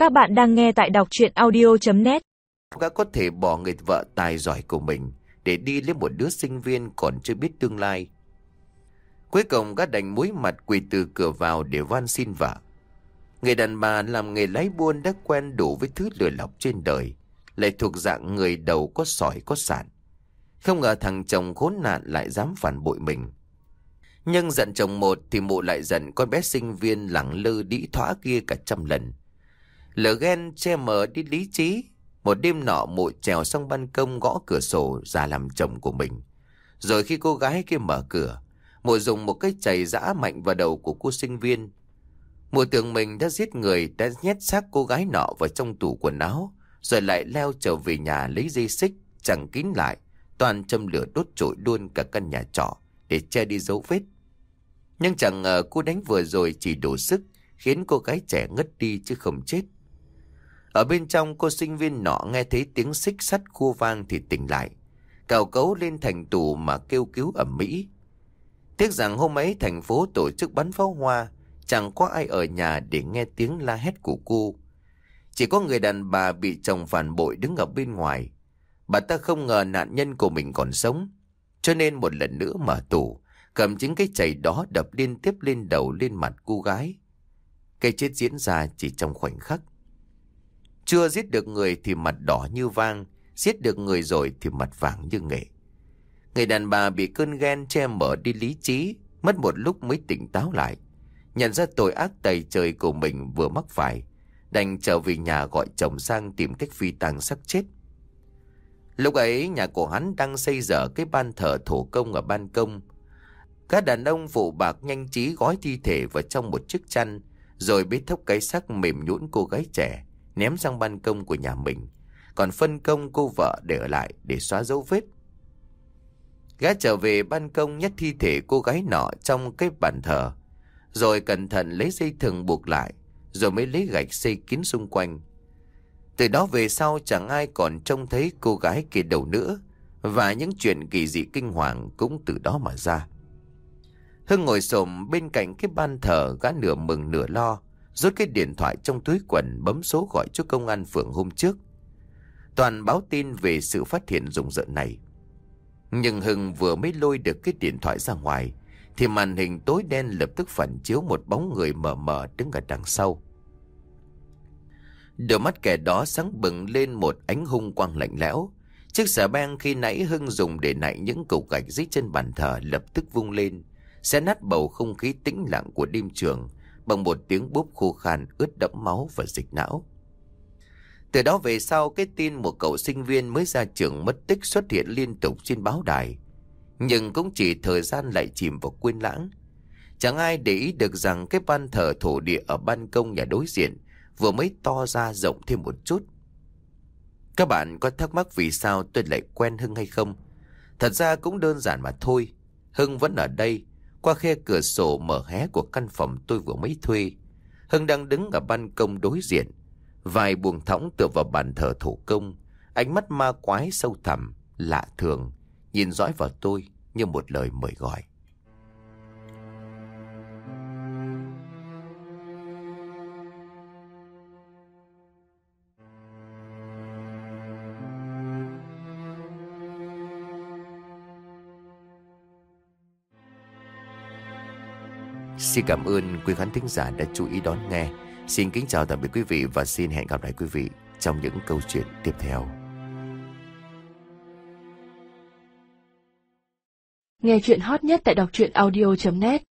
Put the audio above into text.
Các bạn đang nghe tại đọc truyện audio.net. Gã có thể bỏ người vợ tài giỏi của mình để đi lấy một đứa sinh viên còn chưa biết tương lai. Cuối cùng gã đành muối mặt quỳ từ cửa vào để van xin vợ. Người đàn bà làm nghề lái buôn đã quen đủ với thứ lừa lọc trên đời, lại thuộc dạng người đầu có sỏi có sạn. Không ngờ thằng chồng khốn nạn lại dám phản bội mình. Nhưng giận chồng một thì mụ lại giận con bé sinh viên lẳng lơ đĩ thóa kia cả trăm lần. Lửa ghen che mờ đi lý trí. Một đêm nọ mụ trèo sang ban công gõ cửa sổ ra làm chồng của mình. Rồi khi cô gái kia mở cửa, mụ dùng một cái chày giã mạnh vào đầu của cô sinh viên. Mụ tưởng mình đã giết người, đã nhét xác cô gái nọ vào trong tủ quần áo, rồi lại leo trở về nhà lấy dây xích chằng kín lại, toàn châm lửa đốt trụi luôn cả căn nhà trọ để che đi dấu vết. Nhưng chẳng ngờ cú đánh vừa rồi chỉ đủ sức khiến cô gái trẻ ngất đi chứ không chết. Ở bên trong, cô sinh viên nọ nghe thấy tiếng xích sắt khua vang thì tỉnh lại, cào cấu lên thành tủ mà kêu cứu ầm ĩ. Tiếc rằng hôm ấy thành phố tổ chức bắn pháo hoa, chẳng có ai ở nhà để nghe tiếng la hét của cô. Chỉ có người đàn bà bị chồng phản bội đứng ở bên ngoài. Bà ta không ngờ nạn nhân của mình còn sống, cho nên một lần nữa mở tủ, cầm chính cái chày đó đập liên tiếp lên đầu lên mặt cô gái. Cái chết diễn ra chỉ trong khoảnh khắc. Chưa giết được người thì mặt đỏ như vang, giết được người rồi thì mặt vàng như nghệ. Người đàn bà bị cơn ghen che mở đi lý trí, mất một lúc mới tỉnh táo lại, nhận ra tội ác tày trời của mình vừa mắc phải, đành trở về nhà gọi chồng sang tìm cách phi tang xác chết. Lúc ấy nhà của hắn đang xây dở cái ban thờ thổ công ở ban công. Các đàn ông phụ bạc nhanh trí gói thi thể vào trong một chiếc chăn, rồi bế thốc cái xác mềm nhũn cô gái trẻ ném sang ban công của nhà mình, còn phân công cô vợ để ở lại để xóa dấu vết. Gã trở về ban công nhét thi thể cô gái nọ trong cái bàn thờ, rồi cẩn thận lấy dây thừng buộc lại, rồi mới lấy gạch xây kín xung quanh. Từ đó về sau chẳng ai còn trông thấy cô gái kia đâu nữa, và những chuyện kỳ dị kinh hoàng cũng từ đó mà ra. Hưng ngồi xổm bên cạnh cái ban thờ, gã nửa mừng nửa lo, rút cái điện thoại trong túi quần bấm số gọi cho công an phường hôm trước, toàn báo tin về sự phát hiện rùng rợn này. Nhưng Hưng vừa mới lôi được cái điện thoại ra ngoài thì màn hình tối đen lập tức phản chiếu một bóng người mờ mờ đứng ở đằng sau. Đôi mắt kẻ đó sáng bừng lên một ánh hung quang lạnh lẽo. Chiếc xà beng khi nãy Hưng dùng để nạy những cục gạch dưới chân bàn thờ lập tức vung lên, xé nát bầu không khí tĩnh lặng của đêm trường bằng một tiếng bốp khô khan ướt đẫm máu và dịch não. Từ đó về sau, cái tin một cậu sinh viên mới ra trường mất tích xuất hiện liên tục trên báo đài, nhưng cũng chỉ thời gian lại chìm vào quên lãng. Chẳng ai để ý được rằng cái ban thờ thổ địa ở ban công nhà đối diện vừa mới to ra rộng thêm một chút. Các bạn có thắc mắc vì sao tôi lại quen Hưng hay không? Thật ra cũng đơn giản mà thôi. Hưng vẫn ở đây, qua khe cửa sổ mở hé của căn phòng tôi vừa mới thuê. Hưng đang đứng ở ban công đối diện, vai buông thõng tựa vào bàn thờ thổ công, ánh mắt ma quái sâu thẳm, lạ thường, nhìn dõi vào tôi như một lời mời gọi. Xin cảm ơn quý khán thính giả đã chú ý đón nghe. Xin kính chào tạm biệt quý vị và xin hẹn gặp lại quý vị trong những câu chuyện tiếp theo. Nghe chuyện hot nhất tại đọc truyện audio.net.